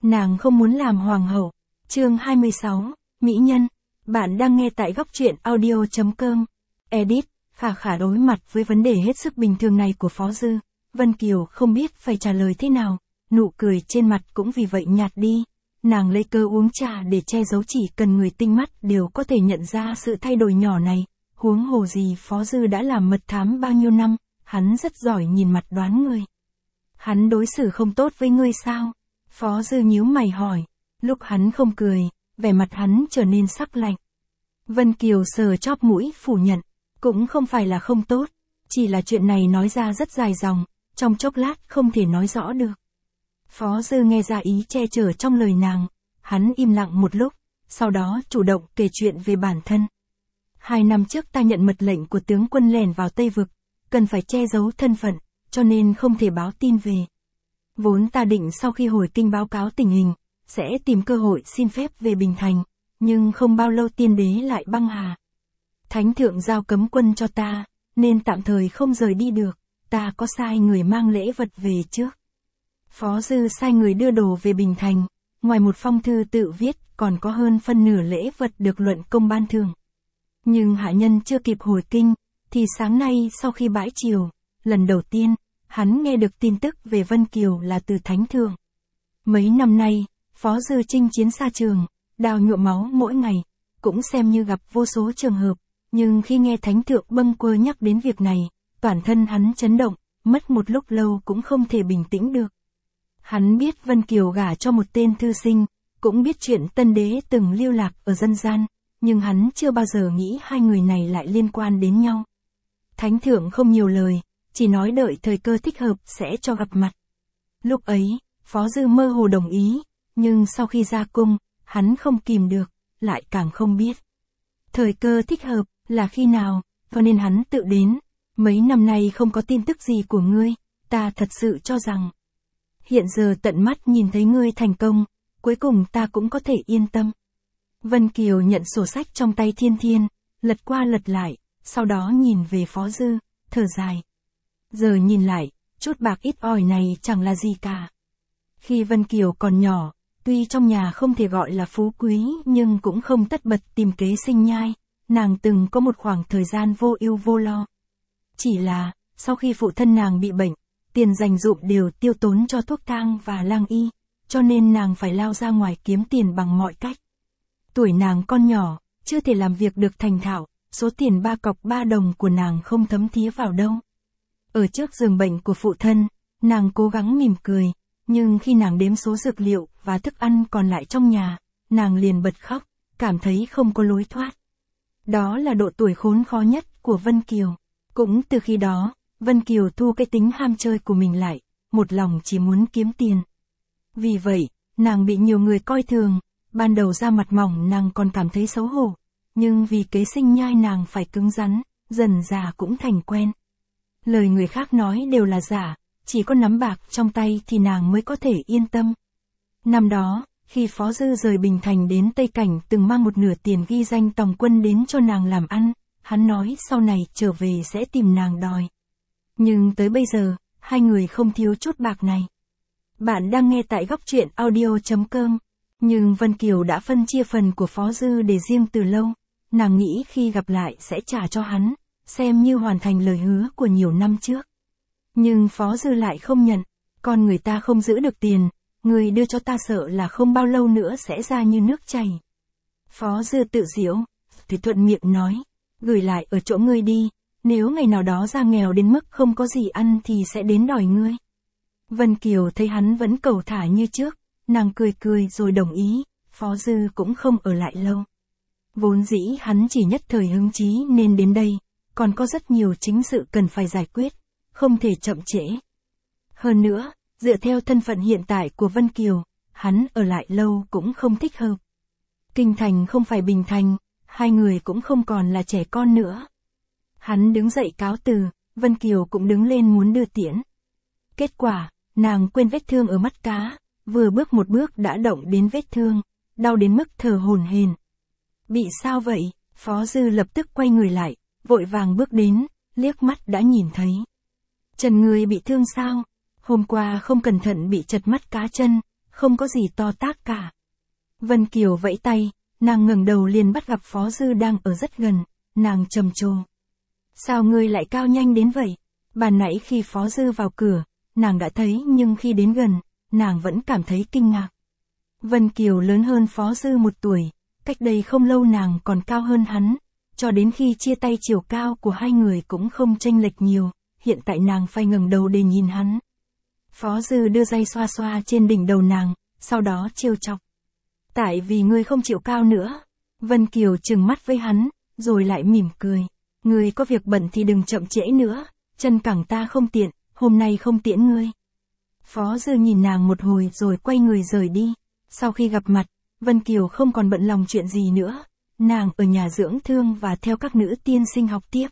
Nàng không muốn làm hoàng hậu. Chương 26, Mỹ Nhân. Bạn đang nghe tại góc truyện audio.com. Edit. Khả Khả đối mặt với vấn đề hết sức bình thường này của Phó Dư. Vân Kiều không biết phải trả lời thế nào, nụ cười trên mặt cũng vì vậy nhạt đi. Nàng lấy cơ uống trà để che giấu, chỉ cần người tinh mắt đều có thể nhận ra sự thay đổi nhỏ này. Huống hồ gì Phó Dư đã làm mật thám bao nhiêu năm, hắn rất giỏi nhìn mặt đoán người. Hắn đối xử không tốt với ngươi sao? Phó Dư nhíu mày hỏi. Lúc hắn không cười, vẻ mặt hắn trở nên sắc lạnh. Vân Kiều sờ chóp mũi phủ nhận. Cũng không phải là không tốt, chỉ là chuyện này nói ra rất dài dòng, trong chốc lát không thể nói rõ được. Phó Dư nghe ra ý che chở trong lời nàng, hắn im lặng một lúc, sau đó chủ động kể chuyện về bản thân. 2 năm trước ta nhận mật lệnh của tướng quân lẻn vào Tây Vực, cần phải che giấu thân phận, cho nên không thể báo tin về. Vốn ta định sau khi hồi kinh báo cáo tình hình, sẽ tìm cơ hội xin phép về Bình Thành, nhưng không bao lâu tiên đế lại băng hà. Thánh thượng giao cấm quân cho ta, nên tạm thời không rời đi được, ta có sai người mang lễ vật về trước. Phó Dư sai người đưa đồ về Bình Thành, ngoài một phong thư tự viết, còn có hơn phân nửa lễ vật được luận công ban thưởng. Nhưng hạ nhân chưa kịp hồi kinh, thì sáng nay sau khi bãi triều, lần đầu tiên, hắn nghe được tin tức về Vân Kiều là từ Thánh thượng. Mấy năm nay, Phó Dư chinh chiến xa trường, đào nhuộm máu mỗi ngày, cũng xem như gặp vô số trường hợp. Nhưng khi nghe Thánh thượng bâng quơ nhắc đến việc này, toàn thân hắn chấn động, mất một lúc lâu cũng không thể bình tĩnh được. Hắn biết Vân Kiều gả cho một tên thư sinh, cũng biết chuyện tân đế từng lưu lạc ở dân gian, nhưng hắn chưa bao giờ nghĩ hai người này lại liên quan đến nhau. Thánh thượng không nhiều lời, chỉ nói đợi thời cơ thích hợp sẽ cho gặp mặt. Lúc ấy, Phó Dư mơ hồ đồng ý, nhưng sau khi ra cung, hắn không kìm được, lại càng không biết. Thời cơ thích hợp là khi nào, cho nên hắn tự đến. Mấy năm nay không có tin tức gì của ngươi, ta thật sự cho rằng hiện giờ tận mắt nhìn thấy ngươi thành công, cuối cùng ta cũng có thể yên tâm. Vân Kiều nhận sổ sách trong tay Thiên Thiên, lật qua lật lại, sau đó nhìn về Phó Dư, thở dài. Giờ nhìn lại, chút bạc ít ỏi này chẳng là gì cả. Khi Vân Kiều còn nhỏ, tuy trong nhà không thể gọi là phú quý nhưng cũng không tất bật tìm kế sinh nhai. Nàng từng có một khoảng thời gian vô ưu vô lo. Chỉ là, sau khi phụ thân nàng bị bệnh, tiền dành dụm đều tiêu tốn cho thuốc thang và lang y, cho nên nàng phải lao ra ngoài kiếm tiền bằng mọi cách. Tuổi nàng con nhỏ, chưa thể làm việc được thành thạo, số tiền 3 cọc 3 đồng của nàng không thấm thía vào đâu. Ở trước giường bệnh của phụ thân, nàng cố gắng mỉm cười, nhưng khi nàng đếm số dược liệu và thức ăn còn lại trong nhà, nàng liền bật khóc, cảm thấy không có lối thoát. Đó là độ tuổi khốn khó nhất của Vân Kiều. Cũng từ khi đó, Vân Kiều thu cái tính ham chơi của mình lại, một lòng chỉ muốn kiếm tiền. Vì vậy, nàng bị nhiều người coi thường, ban đầu ra mặt mỏng nàng còn cảm thấy xấu hổ, nhưng vì kế sinh nhai nàng phải cứng rắn, dần dà cũng thành quen. Lời người khác nói đều là giả, chỉ có nắm bạc trong tay thì nàng mới có thể yên tâm. Năm đó, khi Phó Dư rời Bình Thành đến Tây Cảnh từng mang một nửa tiền ghi danh tòng quân đến cho nàng làm ăn, hắn nói sau này trở về sẽ tìm nàng đòi. Nhưng tới bây giờ, hai người không thiếu chút bạc này. Bạn đang nghe tại góc truyện audio.com. Nhưng Vân Kiều đã phân chia phần của Phó Dư để riêng từ lâu, nàng nghĩ khi gặp lại sẽ trả cho hắn, xem như hoàn thành lời hứa của nhiều năm trước. Nhưng Phó Dư lại không nhận, con người ta không giữ được tiền. Người đưa cho ta sợ là không bao lâu nữa sẽ ra như nước chảy. Phó Dư tự giễu, thì thuận miệng nói, gửi lại ở chỗ ngươi đi, nếu ngày nào đó ra nghèo đến mức không có gì ăn thì sẽ đến đòi ngươi. Vân Kiều thấy hắn vẫn cầu thả như trước, nàng cười cười rồi đồng ý, Phó Dư cũng không ở lại lâu. Vốn dĩ hắn chỉ nhất thời hứng chí nên đến đây, còn có rất nhiều chính sự cần phải giải quyết, không thể chậm trễ. Hơn nữa, dựa theo thân phận hiện tại của Vân Kiều, hắn ở lại lâu cũng không thích hợp. Kinh thành không phải Bình Thành, hai người cũng không còn là trẻ con nữa. Hắn đứng dậy cáo từ, Vân Kiều cũng đứng lên muốn đưa tiễn. Kết quả, nàng quên vết thương ở mắt cá, vừa bước một bước đã động đến vết thương, đau đến mức thở hổn hển. Bị sao vậy? Phó Dư lập tức quay người lại, vội vàng bước đến, liếc mắt đã nhìn thấy. Chân người bị thương sao? Hôm qua không cẩn thận bị chật mắt cá chân, không có gì to tát cả. Vân Kiều vẫy tay, nàng ngẩng đầu liền bắt gặp Phó Dư đang ở rất gần, nàng trầm trồ. Sao ngươi lại cao nhanh đến vậy? Ban nãy khi Phó Dư vào cửa, nàng đã thấy nhưng khi đến gần, nàng vẫn cảm thấy kinh ngạc. Vân Kiều lớn hơn Phó Dư 1 tuổi, cách đây không lâu nàng còn cao hơn hắn, cho đến khi chia tay chiều cao của hai người cũng không chênh lệch nhiều, hiện tại nàng phải ngẩng đầu để nhìn hắn. Phó Dư đưa tay xoa xoa trên đỉnh đầu nàng, sau đó trêu chọc. Tại vì ngươi không chịu cao nữa. Vân Kiều trừng mắt với hắn, rồi lại mỉm cười. Ngươi có việc bận thì đừng chậm trễ nữa, chân cẳng ta không tiện, hôm nay không tiễn ngươi. Phó Dư nhìn nàng một hồi rồi quay người rời đi. Sau khi gặp mặt, Vân Kiều không còn bận lòng chuyện gì nữa. Nàng ở nhà dưỡng thương và theo các nữ tiên sinh học tiếp.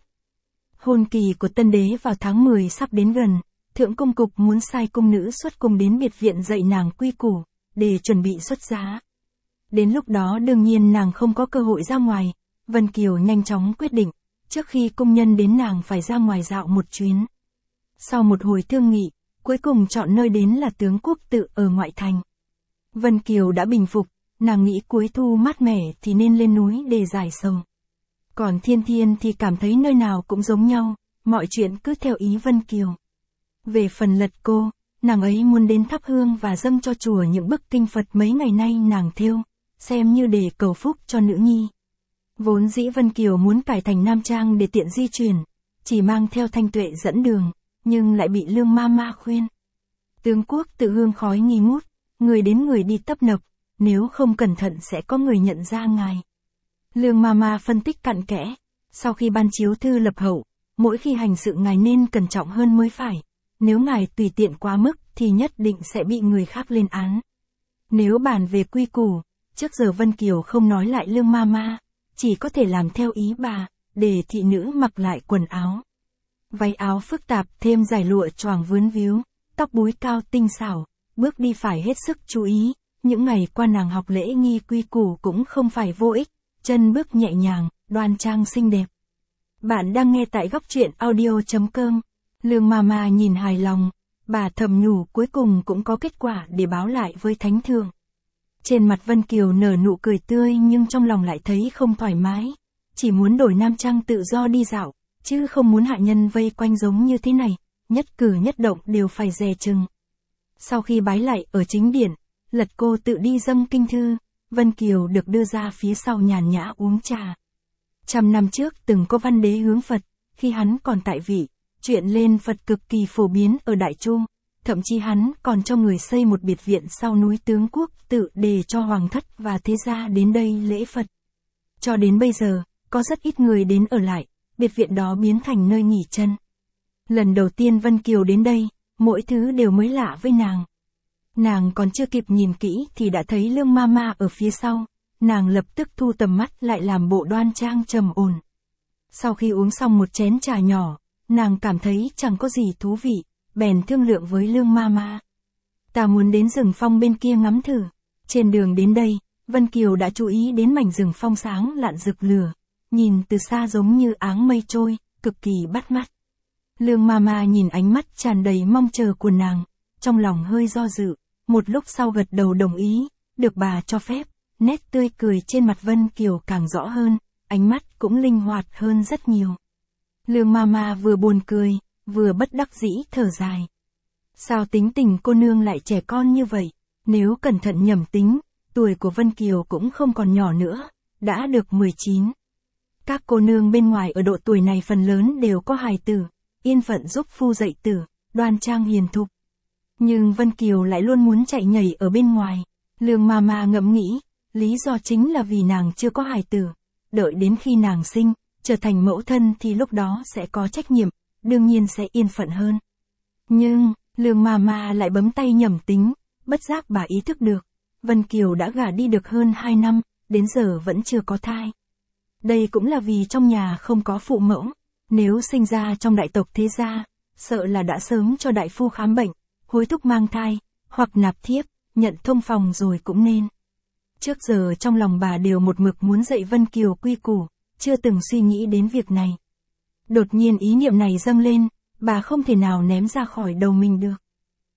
Hôn kỳ của tân đế vào tháng 10 sắp đến gần, Thượng Cung Cục muốn sai cung nữ xuất cung đến biệt viện dạy nàng quy củ, để chuẩn bị xuất giá. Đến lúc đó đương nhiên nàng không có cơ hội ra ngoài, Vân Kiều nhanh chóng quyết định, trước khi cung nhân đến nàng phải ra ngoài dạo một chuyến. Sau một hồi thương nghị, cuối cùng chọn nơi đến là Tướng Quốc Tự ở ngoại thành. Vân Kiều đã bình phục, nàng nghĩ cuối thu mát mẻ thì nên lên núi để giải sầu. Còn Thiên Thiên thì cảm thấy nơi nào cũng giống nhau, mọi chuyện cứ theo ý Vân Kiều. Về phần Lật Cô, nàng ấy muốn đến thắp hương và dâng cho chùa những bức kinh Phật mấy ngày nay nàng thêu, xem như để cầu phúc cho nữ nhi. Vốn dĩ Vân Kiều muốn cải thành nam trang để tiện di chuyển, chỉ mang theo Thanh Tuệ dẫn đường, nhưng lại bị Lương Mama khuyên. Tướng Quốc Tự hương khói nghi ngút, người đến người đi tấp nập, nếu không cẩn thận sẽ có người nhận ra ngài. Lương Mama phân tích cặn kẽ, sau khi ban chiếu thư lập hậu, mỗi khi hành sự ngài nên cẩn trọng hơn mới phải, nếu ngài tùy tiện quá mức thì nhất định sẽ bị người khác lên án. Nếu bàn về quy củ, trước giờ Vân Kiều không nói lại Lương Mama, chỉ có thể làm theo ý bà, để thị nữ mặc lại quần áo. Váy áo phức tạp thêm dải lụa choàng vướn víu, tóc búi cao tinh xảo, bước đi phải hết sức chú ý, những ngày qua nàng học lễ nghi quy củ cũng không phải vô ích, chân bước nhẹ nhàng, đoan trang xinh đẹp. Bạn đang nghe tại góc truyện audio.com. Lương Mama nhìn hài lòng, bà thầm nhủ cuối cùng cũng có kết quả để báo lại với Thánh Thượng. Trên mặt Vân Kiều nở nụ cười tươi nhưng trong lòng lại thấy không thoải mái, chỉ muốn đổi nam trang tự do đi dạo, chứ không muốn hạ nhân vây quanh giống như thế này, nhất cử nhất động đều phải dè chừng. Sau khi bái lạy ở chính điện, Lật Cô tự đi dâng kinh thư, Vân Kiều được đưa ra phía sau nhàn nhã uống trà. 100 năm trước từng có văn đế hướng Phật, khi hắn còn tại vị, chuyện lên Phật cực kỳ phổ biến ở Đại Chu, thậm chí hắn còn cho người xây một biệt viện sau núi Tướng Quốc Tự để cho hoàng thất và thế gia đến đây lễ Phật. Cho đến bây giờ, có rất ít người đến ở lại, biệt viện đó biến thành nơi nghỉ chân. Lần đầu tiên Vân Kiều đến đây, mỗi thứ đều mới lạ với nàng. Nàng còn chưa kịp nhìn kỹ thì đã thấy Lương Mama ở phía sau, nàng lập tức thu tầm mắt lại làm bộ đoan trang trầm ổn. Sau khi uống xong một chén trà nhỏ, nàng cảm thấy chẳng có gì thú vị, bèn thương lượng với Lương Mama. Ta muốn đến rừng phong bên kia ngắm thử. Trên đường đến đây, Vân Kiều đã chú ý đến mảnh rừng phong sáng lạn rực lửa, nhìn từ xa giống như áng mây trôi, cực kỳ bắt mắt. Lương Mama nhìn ánh mắt tràn đầy mong chờ của nàng, trong lòng hơi do dự, một lúc sau gật đầu đồng ý, được bà cho phép, nét tươi cười trên mặt Vân Kiều càng rõ hơn, ánh mắt cũng linh hoạt hơn rất nhiều. Lương Mama vừa buồn cười, vừa bất đắc dĩ thở dài. Sao tính tình cô nương lại trẻ con như vậy, nếu cẩn thận nhẩm tính, tuổi của Vân Kiều cũng không còn nhỏ nữa, đã được 19. Các cô nương bên ngoài ở độ tuổi này phần lớn đều có hài tử, yên phận giúp phu dạy tử, đoan trang hiền thục. Nhưng Vân Kiều lại luôn muốn chạy nhảy ở bên ngoài. Lương Mama ngẫm nghĩ, lý do chính là vì nàng chưa có hài tử, đợi đến khi nàng sinh, trở thành mẫu thân thì lúc đó sẽ có trách nhiệm, đương nhiên sẽ yên phận hơn. Nhưng, Lương Mama lại bấm tay nhẩm tính, bất giác bà ý thức được, Vân Kiều đã gả đi được hơn 2 năm, đến giờ vẫn chưa có thai. Đây cũng là vì trong nhà không có phụ mẫu, nếu sinh ra trong đại tộc thế gia, sợ là đã sớm cho đại phu khám bệnh, hối thúc mang thai, hoặc nạp thiếp, nhận thông phòng rồi cũng nên. Trước giờ trong lòng bà đều một mực muốn dạy Vân Kiều quy củ, chưa từng suy nghĩ đến việc này. Đột nhiên ý niệm này dâng lên, bà không thể nào ném ra khỏi đầu mình được.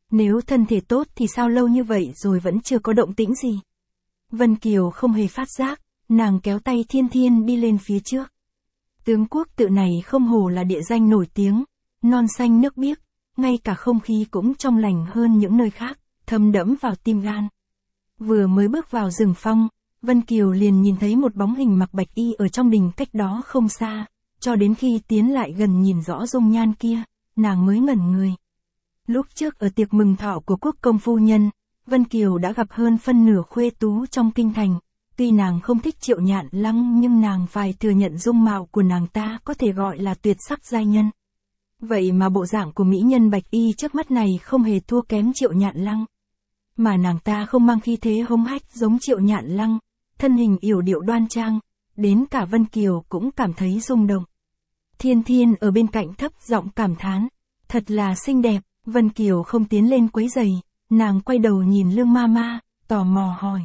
Nếu thân thể tốt thì sao lâu như vậy rồi vẫn chưa có động tĩnh gì? Vân Kiều không hề phát giác, nàng kéo tay Thiên Thiên đi lên phía trước. Tướng quốc tự này không hổ là địa danh nổi tiếng, non xanh nước biếc, ngay cả không khí cũng trong lành hơn những nơi khác, thấm đẫm vào tim gan. Vừa mới bước vào rừng phong, Vân Kiều liền nhìn thấy một bóng hình mặc bạch y ở trong đình cách đó không xa, cho đến khi tiến lại gần nhìn rõ dung nhan kia, nàng mới ngẩn người. Lúc trước ở tiệc mừng thọ của quốc công phu nhân, Vân Kiều đã gặp hơn phân nửa khuê tú trong kinh thành, tuy nàng không thích Triệu Nhạn Lăng nhưng nàng phải thừa nhận dung mạo của nàng ta có thể gọi là tuyệt sắc giai nhân. Vậy mà bộ dạng của mỹ nhân bạch y trước mắt này không hề thua kém Triệu Nhạn Lăng. Mà nàng ta không mang khí thế hống hách giống Triệu Nhạn Lăng, thân hình yểu điệu đoan trang, đến cả Vân Kiều cũng cảm thấy rung động. Thiên Thiên ở bên cạnh thấp giọng cảm thán, thật là xinh đẹp. Vân Kiều không tiến lên quấy giày, nàng quay đầu nhìn Lương Mama, tò mò hỏi.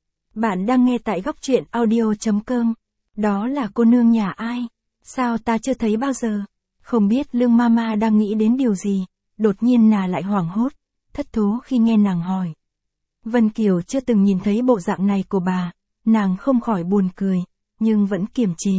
Bạn đang nghe tại góc truyện audio.com, đó là cô nương nhà ai? Sao ta chưa thấy bao giờ? Không biết Lương Mama đang nghĩ đến điều gì, đột nhiên nàng lại hoảng hốt, thất thố khi nghe nàng hỏi. Vân Kiều chưa từng nhìn thấy bộ dạng này của bà, nàng không khỏi buồn cười, nhưng vẫn kiềm chế.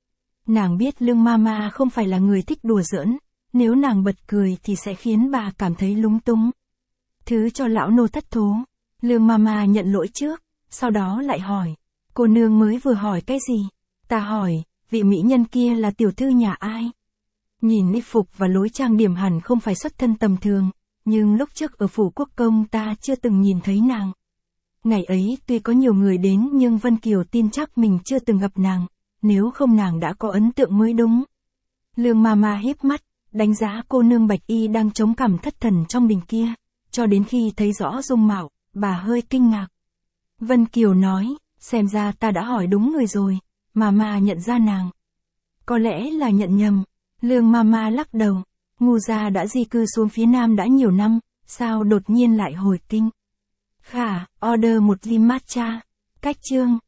Nàng biết Lương Mama không phải là người thích đùa giỡn, nếu nàng bật cười thì sẽ khiến bà cảm thấy lúng túng. Thứ cho lão nô thất thố, Lương Mama nhận lỗi trước, sau đó lại hỏi, cô nương mới vừa hỏi cái gì? Ta hỏi, vị mỹ nhân kia là tiểu thư nhà ai? Nhìn y phục và lối trang điểm hẳn không phải xuất thân tầm thường, nhưng lúc trước ở phủ quốc công ta chưa từng nhìn thấy nàng. Ngày ấy tuy có nhiều người đến nhưng Vân Kiều tin chắc mình chưa từng gặp nàng, nếu không nàng đã có ấn tượng mới đúng. Lương Mama híp mắt, đánh giá cô nương bạch y đang chống cằm thất thần trong đình kia, cho đến khi thấy rõ dung mạo, bà hơi kinh ngạc. Vân Kiều nói, xem ra ta đã hỏi đúng người rồi, Mama nhận ra nàng. Có lẽ là nhận nhầm, Lương Mama lắc đầu, ngu gia đã di cư xuống phía nam đã nhiều năm, sao đột nhiên lại hồi kinh. Khả, order một ly matcha, cách chương.